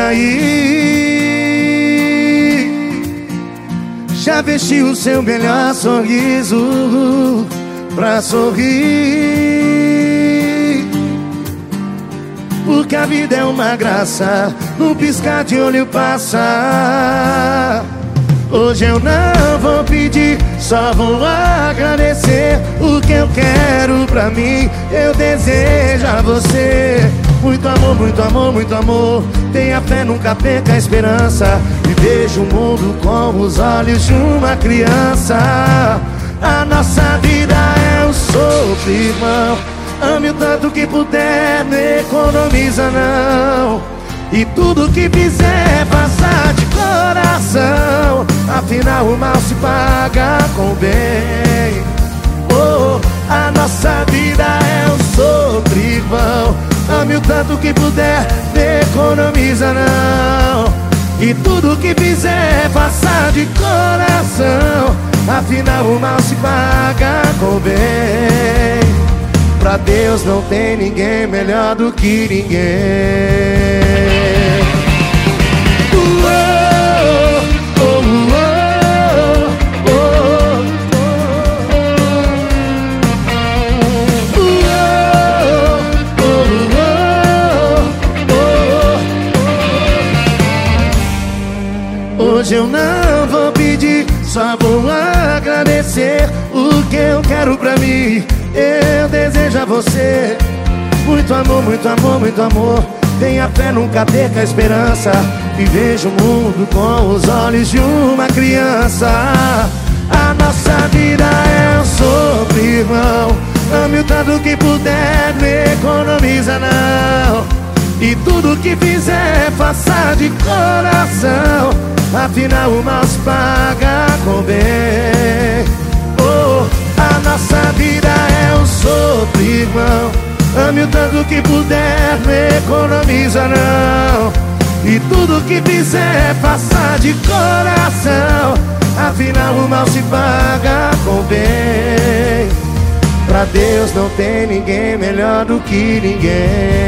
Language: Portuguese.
aí, já vestiu o seu melhor sorriso pra sorrir, porque a vida é uma graça, num piscar de olho passa. Hoje eu não vou pedir, só vou agradecer. O que eu quero pra mim, eu desejo a você. Muito amor, muito amor, muito amor. Tenha fé, nunca perca a esperança, e veja o mundo com os olhos de uma criança. A nossa vida é um sopro, irmão. Ame o tanto que puder, não economiza não. E tudo que fizer, faça de coração. Afinal o mal se paga com bem. Oh, a nossa vida é um sopro, irmão. Ame o tanto que puder, não economiza não. E tudo que fizer, faça de coração. Afinal o mal se paga com bem. Pra Deus não tem ninguém melhor do que ninguém. Hoje eu não vou pedir, só vou agradecer. O que eu quero pra mim, eu desejo a você. Muito amor, muito amor, muito amor. Tenha fé, nunca perca a esperança, e veja o mundo com os olhos de uma criança. A nossa vida é um sopro, irmão. Ame o tanto que puder, não economiza não. E tudo que fizer, faça de coração. Afinal o mal se paga com bem. Oh, a nossa vida é um sopro, irmão. Ame o tanto que puder, não economiza não. E tudo que fizer, faça de coração. Afinal o mal se paga com bem. Pra Deus não tem ninguém melhor do que ninguém.